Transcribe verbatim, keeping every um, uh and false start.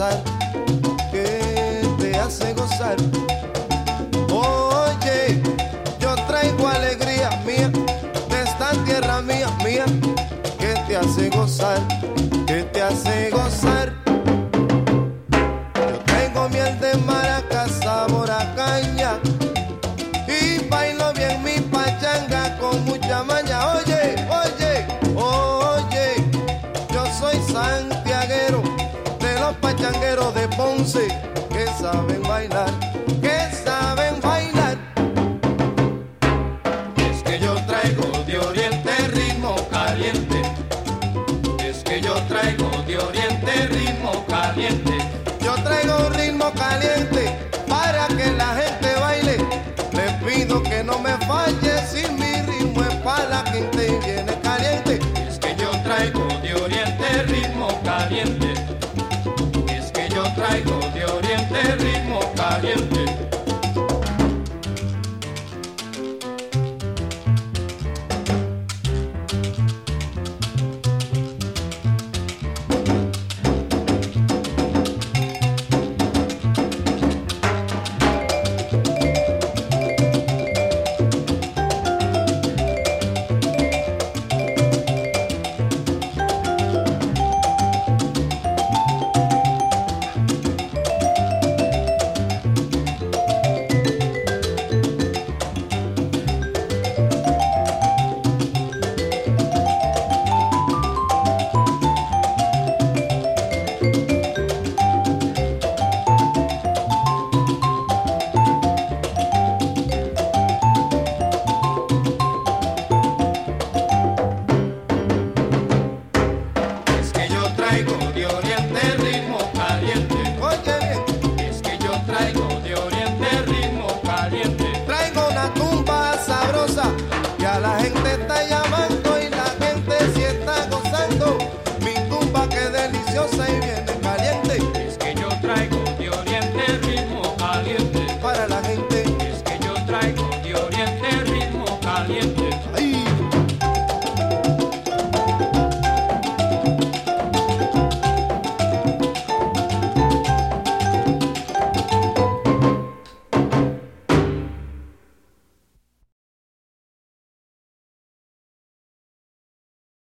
gozar, que te hace gozar. Oye, yo traigo alegría mía de esta tierra mía, mía, que te hace gozar, que te hace gozar. Yo tengo miel de maraca, sabor a caña, y bailo bien mi pachanga con mucha maña. Oye, oye, oye, yo soy santiaguero de los pachangueros de Ponce, que saben bailar, que saben bailar. Es que yo traigo de oriente ritmo caliente, es que yo traigo